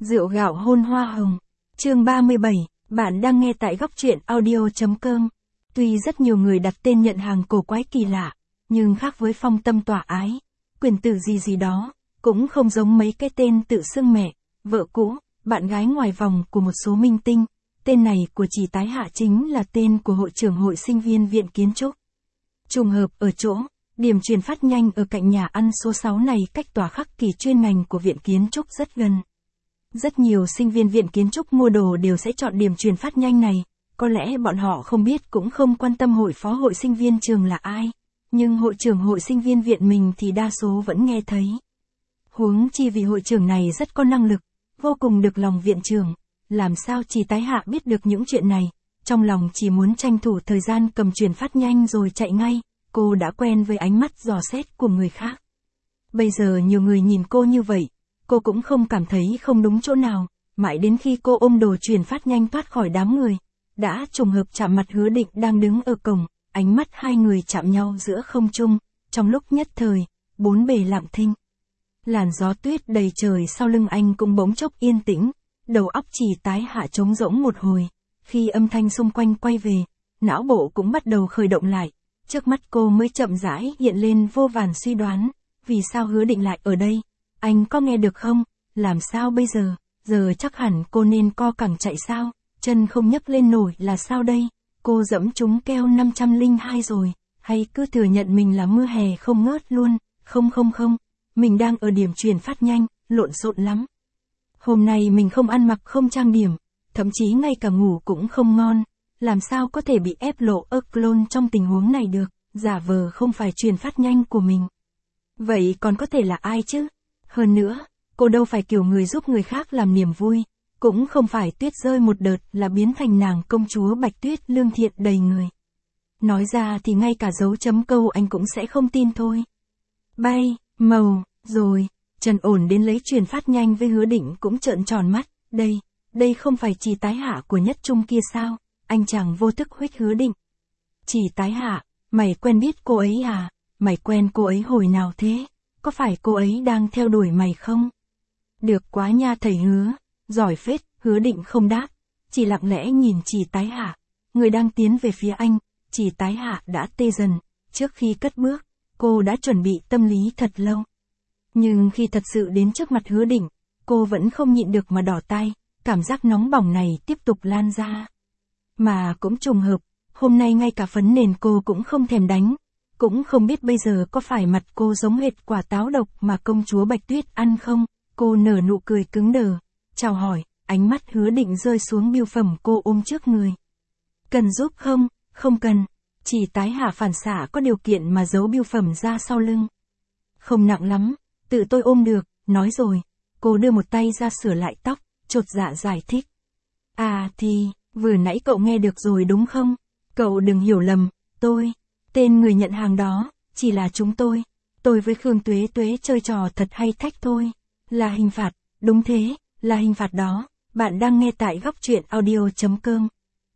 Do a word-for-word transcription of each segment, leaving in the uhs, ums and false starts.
Rượu gạo hôn hoa hồng. Chương ba mươi bảy, bạn đang nghe tại góc truyện audio.com. Tuy rất nhiều người đặt tên nhận hàng cổ quái kỳ lạ, nhưng khác với phong tâm tỏa ái, quyền tử gì gì đó, cũng không giống mấy cái tên tự xưng mẹ, vợ cũ, bạn gái ngoài vòng của một số minh tinh. Tên này của chị Tái Hạ chính là tên của hội trưởng hội sinh viên Viện Kiến trúc. Trùng hợp ở chỗ, điểm truyền phát nhanh ở cạnh nhà ăn số sáu này cách tòa khắc kỳ chuyên ngành của Viện Kiến trúc rất gần. Rất nhiều sinh viên Viện Kiến trúc mua đồ đều sẽ chọn điểm truyền phát nhanh này, có lẽ bọn họ không biết cũng không quan tâm hội phó hội sinh viên trường là ai, nhưng hội trưởng hội sinh viên viện mình thì đa số vẫn nghe thấy. Huống chi vì hội trưởng này rất có năng lực, vô cùng được lòng viện trưởng, làm sao chị Tái Hạ biết được những chuyện này, trong lòng chỉ muốn tranh thủ thời gian cầm truyền phát nhanh rồi chạy ngay, cô đã quen với ánh mắt dò xét của người khác. Bây giờ nhiều người nhìn cô như vậy, cô cũng không cảm thấy không đúng chỗ nào, mãi đến khi cô ôm đồ truyền phát nhanh thoát khỏi đám người, đã trùng hợp chạm mặt Hứa Định đang đứng ở cổng, ánh mắt hai người chạm nhau giữa không trung, trong lúc nhất thời, bốn bề lặng thinh. Làn gió tuyết đầy trời sau lưng anh cũng bỗng chốc yên tĩnh, đầu óc chị Tái Hạ trống rỗng một hồi, khi âm thanh xung quanh quay về, não bộ cũng bắt đầu khởi động lại, trước mắt cô mới chậm rãi hiện lên vô vàn suy đoán, vì sao Hứa Định lại ở đây? Anh có nghe được không? Làm sao bây giờ? Giờ chắc hẳn cô nên co cẳng chạy sao? Chân không nhấc lên nổi là sao đây? Cô dẫm trúng keo năm trăm lẻ hai rồi, hay cứ thừa nhận mình là mưa hè không ngớt luôn? Không không không, mình đang ở điểm truyền phát nhanh, lộn xộn lắm. Hôm nay mình không ăn mặc không trang điểm, thậm chí ngay cả ngủ cũng không ngon, làm sao có thể bị ép lộ ơ clone trong tình huống này được, giả vờ không phải truyền phát nhanh của mình. Vậy còn có thể là ai chứ? Hơn nữa, cô đâu phải kiểu người giúp người khác làm niềm vui, cũng không phải tuyết rơi một đợt là biến thành nàng công chúa Bạch Tuyết lương thiện đầy người. Nói ra thì ngay cả dấu chấm câu anh cũng sẽ không tin thôi. Bay, màu, rồi, Trần Ổn đến lấy truyền phát nhanh với Hứa Định cũng trợn tròn mắt, đây, đây không phải chị Tái Hạ của Nhất Trung kia sao? Anh chàng vô thức huých Hứa Định. Chị Tái Hạ, mày quen biết cô ấy à? Mày quen cô ấy hồi nào thế? Có phải cô ấy đang theo đuổi mày không? Được quá nha thầy Hứa, giỏi phết. Hứa Định không đáp, chỉ lặng lẽ nhìn chị Tái Hạ, người đang tiến về phía anh. Chị Tái Hạ đã tê dần, trước khi cất bước, cô đã chuẩn bị tâm lý thật lâu. Nhưng khi thật sự đến trước mặt Hứa Định, cô vẫn không nhịn được mà đỏ tai, cảm giác nóng bỏng này tiếp tục lan ra. Mà cũng trùng hợp, hôm nay ngay cả phấn nền cô cũng không thèm đánh, cũng không biết bây giờ có phải mặt cô giống hệt quả táo độc mà công chúa Bạch Tuyết ăn không. Cô nở nụ cười cứng đờ, chào hỏi, ánh mắt Hứa Định rơi xuống bưu phẩm cô ôm trước người. Cần giúp không? Không cần. Chị Tái Hạ phản xạ có điều kiện mà giấu bưu phẩm ra sau lưng. Không nặng lắm, tự tôi ôm được, nói rồi. Cô đưa một tay ra sửa lại tóc, chột dạ giải thích. À thì, vừa nãy cậu nghe được rồi đúng không? Cậu đừng hiểu lầm, tôi, tên người nhận hàng đó, chỉ là chúng tôi. Tôi với Khương Tuế Tuế chơi trò thật hay thách thôi. Là hình phạt, đúng thế, là hình phạt đó. Bạn đang nghe tại góc truyện audio.com.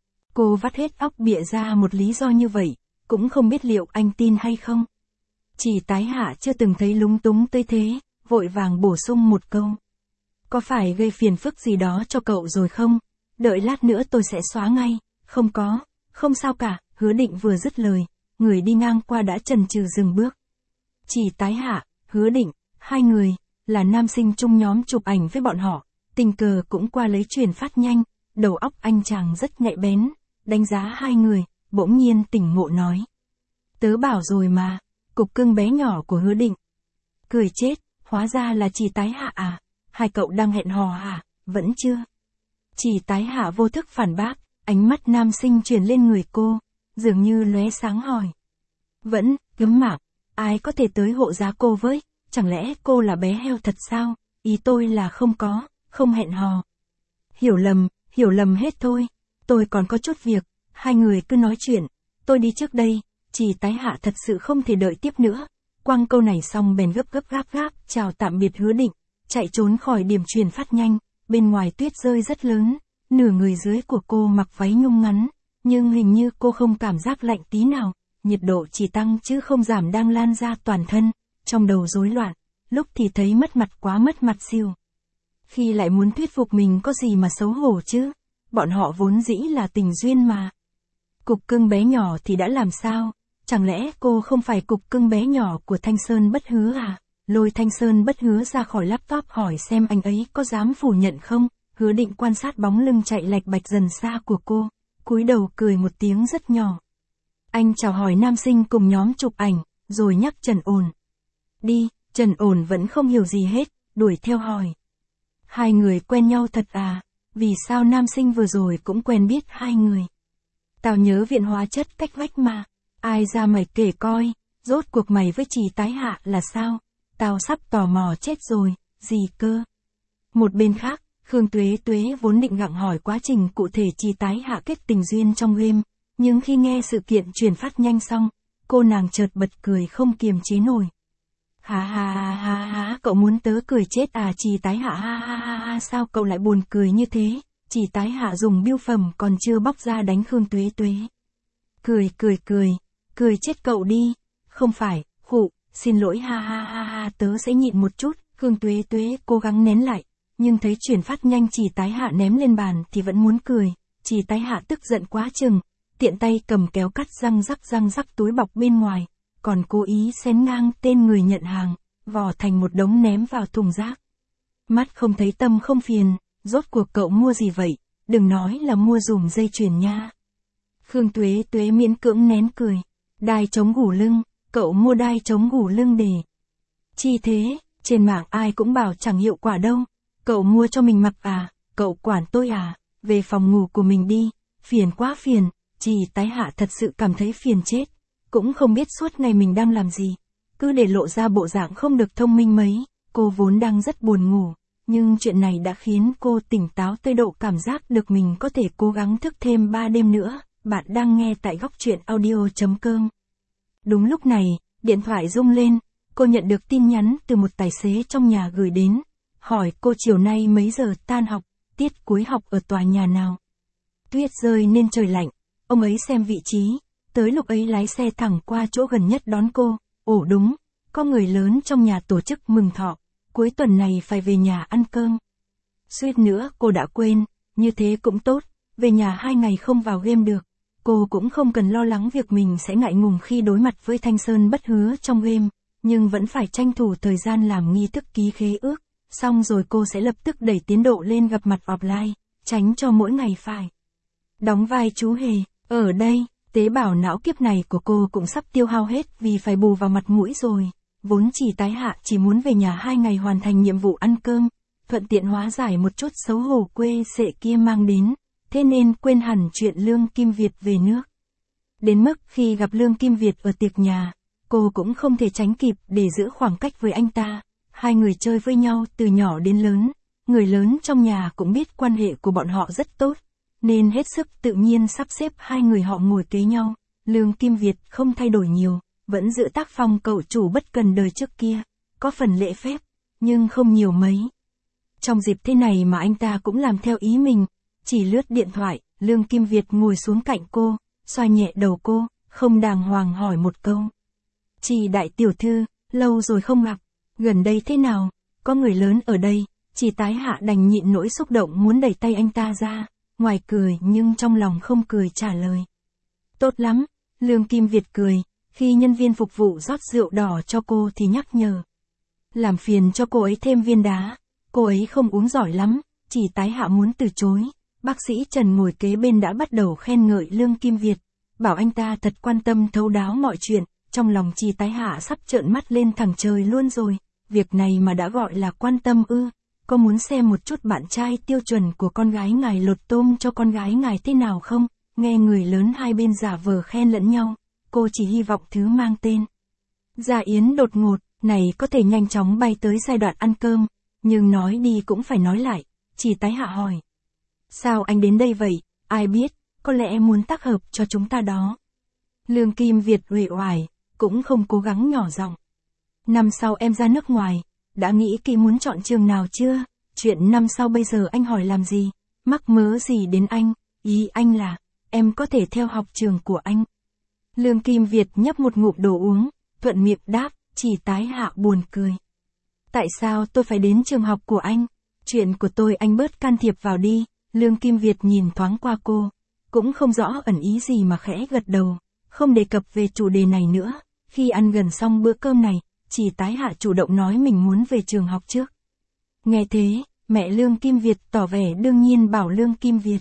Cô vắt hết óc bịa ra một lý do như vậy, cũng không biết liệu anh tin hay không. Chị Tái Hạ chưa từng thấy lúng túng tới thế, vội vàng bổ sung một câu. Có phải gây phiền phức gì đó cho cậu rồi không? Đợi lát nữa tôi sẽ xóa ngay. Không có, không sao cả. Hứa Định vừa dứt lời, người đi ngang qua đã chần chừ dừng bước. Chị Tái Hạ, Hứa Định, hai người, là nam sinh chung nhóm chụp ảnh với bọn họ, tình cờ cũng qua lấy truyền phát nhanh, đầu óc anh chàng rất nhạy bén, đánh giá hai người, bỗng nhiên tỉnh ngộ nói. Tớ bảo rồi mà, cục cưng bé nhỏ của Hứa Định. Cười chết, hóa ra là chị Tái Hạ à, hai cậu đang hẹn hò à, vẫn chưa? Chị Tái Hạ vô thức phản bác, ánh mắt nam sinh truyền lên người cô, dường như lóe sáng hỏi. Vẫn, gấm mạc, ai có thể tới hộ giá cô với, chẳng lẽ cô là bé heo thật sao? Ý tôi là không có, không hẹn hò. Hiểu lầm, hiểu lầm hết thôi, tôi còn có chút việc, hai người cứ nói chuyện, tôi đi trước đây. Chị Tái Hạ thật sự không thể đợi tiếp nữa, quăng câu này xong bèn gấp gấp gáp gáp chào tạm biệt Hứa Định, chạy trốn khỏi điểm truyền phát nhanh. Bên ngoài tuyết rơi rất lớn, nửa người dưới của cô mặc váy nhung ngắn, nhưng hình như cô không cảm giác lạnh tí nào, nhiệt độ chỉ tăng chứ không giảm đang lan ra toàn thân, trong đầu rối loạn, lúc thì thấy mất mặt quá mất mặt siêu. khi lại muốn thuyết phục mình có gì mà xấu hổ chứ, bọn họ vốn dĩ là tình duyên mà. Cục cưng bé nhỏ thì đã làm sao, chẳng lẽ cô không phải cục cưng bé nhỏ của Thanh Sơn Bất Hứa à? Lôi Thanh Sơn Bất Hứa ra khỏi laptop hỏi xem anh ấy có dám phủ nhận không, Hứa Định quan sát bóng lưng chạy lạch bạch dần xa của cô, cúi đầu cười một tiếng rất nhỏ. Anh chào hỏi nam sinh cùng nhóm chụp ảnh, rồi nhắc Trần Ổn. Đi, Trần Ổn vẫn không hiểu gì hết, đuổi theo hỏi. Hai người quen nhau thật à, vì sao nam sinh vừa rồi cũng quen biết hai người? Tao nhớ viện hóa chất cách vách mà, ai ra mày kể coi, rốt cuộc mày với Trì Tái Hạ là sao? Tao sắp tò mò chết rồi, gì cơ? Một bên khác, Khương Tuế Tuế vốn định gặng hỏi quá trình cụ thể Trì Tái Hạ kết tình duyên trong game, nhưng khi nghe sự kiện truyền phát nhanh xong, cô nàng chợt bật cười không kiềm chế nổi. Ha ha ha ha ha, cậu muốn tớ cười chết à? Trì Tái Hạ ha ha ha ha, sao cậu lại buồn cười như thế? Trì Tái Hạ dùng bưu phẩm còn chưa bóc ra đánh Khương Tuế Tuế. Cười cười cười, cười chết cậu đi, không phải, khụ, xin lỗi ha ha ha ha, tớ sẽ nhịn một chút. Khương Tuế Tuế cố gắng nén lại, nhưng thấy chuyển phát nhanh Trì Tái Hạ ném lên bàn thì vẫn muốn cười. Trì Tái Hạ tức giận quá chừng, tiện tay cầm kéo cắt răng rắc răng rắc túi bọc bên ngoài, còn cố ý xén ngang tên người nhận hàng, vò thành một đống ném vào thùng rác. Mắt không thấy tâm không phiền, rốt cuộc cậu mua gì vậy, đừng nói là mua dùm dây chuyền nha. Khương Tuế Tuế miễn cưỡng nén cười. Đai chống gù lưng, cậu mua đai chống gù lưng để. Chi thế, trên mạng ai cũng bảo chẳng hiệu quả đâu. Cậu mua cho mình mặc à, cậu quản tôi à, về phòng ngủ của mình đi, phiền quá phiền. Trì Tái Hạ thật sự cảm thấy phiền chết, cũng không biết suốt ngày mình đang làm gì, cứ để lộ ra bộ dạng không được thông minh mấy. Cô vốn đang rất buồn ngủ, nhưng chuyện này đã khiến cô tỉnh táo tới độ cảm giác được mình có thể cố gắng thức thêm ba đêm nữa. Bạn đang nghe tại góc truyện audio chấm com. Đúng lúc này, điện thoại rung lên, cô nhận được tin nhắn từ một tài xế trong nhà gửi đến, hỏi cô chiều nay mấy giờ tan học, tiết cuối học ở tòa nhà nào. Tuyết rơi nên trời lạnh, ông ấy xem vị trí, tới lúc ấy lái xe thẳng qua chỗ gần nhất đón cô. Ồ đúng, có người lớn trong nhà tổ chức mừng thọ, cuối tuần này phải về nhà ăn cơm. Suýt nữa cô đã quên, như thế cũng tốt, về nhà hai ngày không vào game được. Cô cũng không cần lo lắng việc mình sẽ ngại ngùng khi đối mặt với Thanh Sơn Bất Hứa trong game, nhưng vẫn phải tranh thủ thời gian làm nghi thức ký khế ước, xong rồi cô sẽ lập tức đẩy tiến độ lên gặp mặt offline, tránh cho mỗi ngày phải đóng vai chú hề. Ở đây, tế bào não kiếp này của cô cũng sắp tiêu hao hết vì phải bù vào mặt mũi rồi. Vốn Trì Tái Hạ chỉ muốn về nhà hai ngày hoàn thành nhiệm vụ ăn cơm, thuận tiện hóa giải một chút xấu hổ quê sệ kia mang đến, thế nên quên hẳn chuyện Lương Kim Việt về nước. Đến mức khi gặp Lương Kim Việt ở tiệc nhà, cô cũng không thể tránh kịp để giữ khoảng cách với anh ta. Hai người chơi với nhau từ nhỏ đến lớn, người lớn trong nhà cũng biết quan hệ của bọn họ rất tốt, nên hết sức tự nhiên sắp xếp hai người họ ngồi kế nhau. Lương Kim Việt không thay đổi nhiều, vẫn giữ tác phong cậu chủ bất cần đời trước kia, có phần lễ phép, nhưng không nhiều mấy. Trong dịp thế này mà anh ta cũng làm theo ý mình, chỉ lướt điện thoại. Lương Kim Việt ngồi xuống cạnh cô, xoa nhẹ đầu cô, không đàng hoàng hỏi một câu. Trì đại tiểu thư, lâu rồi không gặp, gần đây thế nào, có người lớn ở đây. Trì Tái Hạ đành nhịn nỗi xúc động muốn đẩy tay anh ta ra, ngoài cười nhưng trong lòng không cười trả lời. Tốt lắm, Lương Kim Việt cười, khi nhân viên phục vụ rót rượu đỏ cho cô thì nhắc nhở. Làm phiền cho cô ấy thêm viên đá, cô ấy không uống giỏi lắm. Trì Tái Hạ muốn từ chối, bác sĩ Trần ngồi kế bên đã bắt đầu khen ngợi Lương Kim Việt, bảo anh ta thật quan tâm thấu đáo mọi chuyện. Trong lòng Trì Tái Hạ sắp trợn mắt lên thẳng trời luôn rồi, việc này mà đã gọi là quan tâm ư? Có muốn xem một chút bạn trai tiêu chuẩn của con gái ngài lột tôm cho con gái ngài thế nào không? Nghe người lớn hai bên giả vờ khen lẫn nhau, cô chỉ hy vọng thứ mang tên Gia Yến đột ngột này có thể nhanh chóng bay tới giai đoạn ăn cơm, nhưng nói đi cũng phải nói lại. Trì Tái Hạ hỏi, sao anh đến đây vậy? Ai biết, có lẽ em muốn tác hợp cho chúng ta đó. Lương Kim Việt uể oải, cũng không cố gắng nhỏ giọng. Năm sau em ra nước ngoài, đã nghĩ kỹ muốn chọn trường nào chưa? Chuyện năm sau bây giờ anh hỏi làm gì? Mắc mớ gì đến anh? Ý anh là, em có thể theo học trường của anh. Lương Kim Việt nhấp một ngụm đồ uống, thuận miệng đáp. Trì Tái Hạ buồn cười. Tại sao tôi phải đến trường học của anh? Chuyện của tôi anh bớt can thiệp vào đi. Lương Kim Việt nhìn thoáng qua cô. Cũng không rõ ẩn ý gì mà khẽ gật đầu. Không đề cập về chủ đề này nữa. Khi ăn gần xong bữa cơm này, Chỉ Tái Hạ chủ động nói mình muốn về trường học trước. Nghe thế, mẹ Lương Kim Việt tỏ vẻ đương nhiên bảo Lương Kim Việt.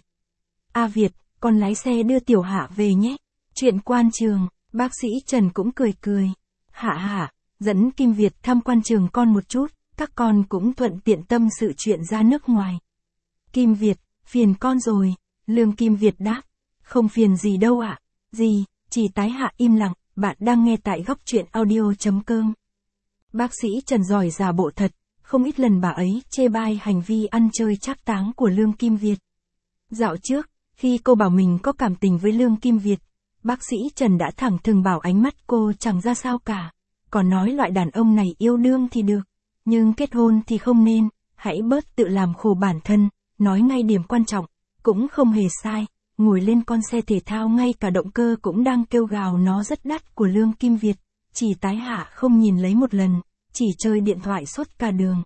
A Việt, con lái xe đưa Tiểu Hạ về nhé. Chuyện quan trường, bác sĩ Trần cũng cười cười. Hạ Hạ, dẫn Kim Việt tham quan trường con một chút, các con cũng thuận tiện tâm sự chuyện ra nước ngoài. Kim Việt, phiền con rồi. Lương Kim Việt đáp. Không phiền gì đâu ạ. À? Gì, Chỉ Tái Hạ im lặng, bạn đang nghe tại góc truyện audio.com. Bác sĩ Trần giỏi giả bộ thật, không ít lần bà ấy chê bai hành vi ăn chơi trác táng của Lương Kim Việt. Dạo trước, khi cô bảo mình có cảm tình với Lương Kim Việt, bác sĩ Trần đã thẳng thừng bảo ánh mắt cô chẳng ra sao cả. Còn nói loại đàn ông này yêu đương thì được, nhưng kết hôn thì không nên, hãy bớt tự làm khổ bản thân, nói ngay điểm quan trọng, cũng không hề sai. Ngồi lên con xe thể thao ngay cả động cơ cũng đang kêu gào nó rất đắt của Lương Kim Việt, Chỉ Tái Hạ không nhìn lấy một lần, chỉ chơi điện thoại suốt cả đường.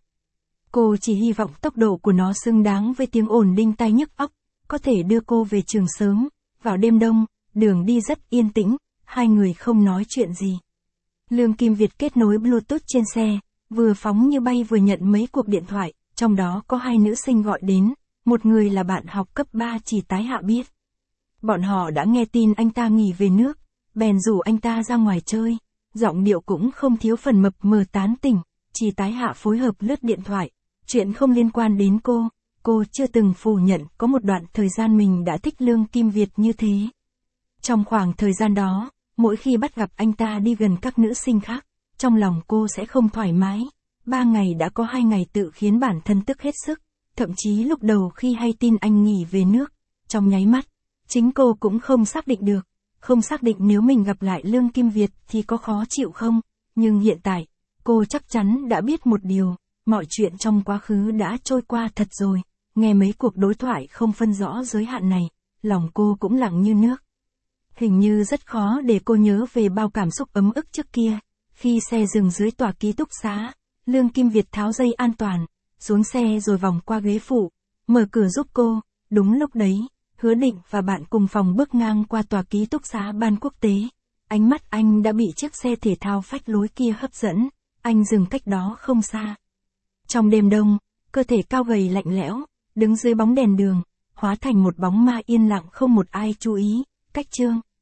Cô chỉ hy vọng tốc độ của nó xứng đáng với tiếng ồn đinh tai nhức óc, có thể đưa cô về trường sớm. Vào đêm đông, đường đi rất yên tĩnh, hai người không nói chuyện gì. Lương Kim Việt kết nối Bluetooth trên xe, vừa phóng như bay vừa nhận mấy cuộc điện thoại, trong đó có hai nữ sinh gọi đến, một người là bạn học cấp ba Chỉ Tái Hạ biết. Bọn họ đã nghe tin anh ta nghỉ về nước, bèn rủ anh ta ra ngoài chơi, giọng điệu cũng không thiếu phần mập mờ tán tỉnh. Chỉ Tái Hạ phối hợp lướt điện thoại, chuyện không liên quan đến cô, cô chưa từng phủ nhận có một đoạn thời gian mình đã thích Lương Kim Việt như thế. Trong khoảng thời gian đó, mỗi khi bắt gặp anh ta đi gần các nữ sinh khác, trong lòng cô sẽ không thoải mái. Ba ngày đã có hai ngày tự khiến bản thân tức hết sức, thậm chí lúc đầu khi hay tin anh nghỉ về nước, trong nháy mắt, chính cô cũng không xác định được, không xác định nếu mình gặp lại Lương Kim Việt thì có khó chịu không, nhưng hiện tại, cô chắc chắn đã biết một điều, mọi chuyện trong quá khứ đã trôi qua thật rồi. Nghe mấy cuộc đối thoại không phân rõ giới hạn này, lòng cô cũng lặng như nước. Hình như rất khó để cô nhớ về bao cảm xúc ấm ức trước kia. Khi xe dừng dưới tòa ký túc xá, Lương Kim Việt tháo dây an toàn, xuống xe rồi vòng qua ghế phụ, mở cửa giúp cô. Đúng lúc đấy, Hứa Định và bạn cùng phòng bước ngang qua tòa ký túc xá Ban Quốc tế. Ánh mắt anh đã bị chiếc xe thể thao phách lối kia hấp dẫn, anh dừng cách đó không xa. Trong đêm đông, cơ thể cao gầy lạnh lẽo, đứng dưới bóng đèn đường, hóa thành một bóng ma yên lặng không một ai chú ý. Cách Trương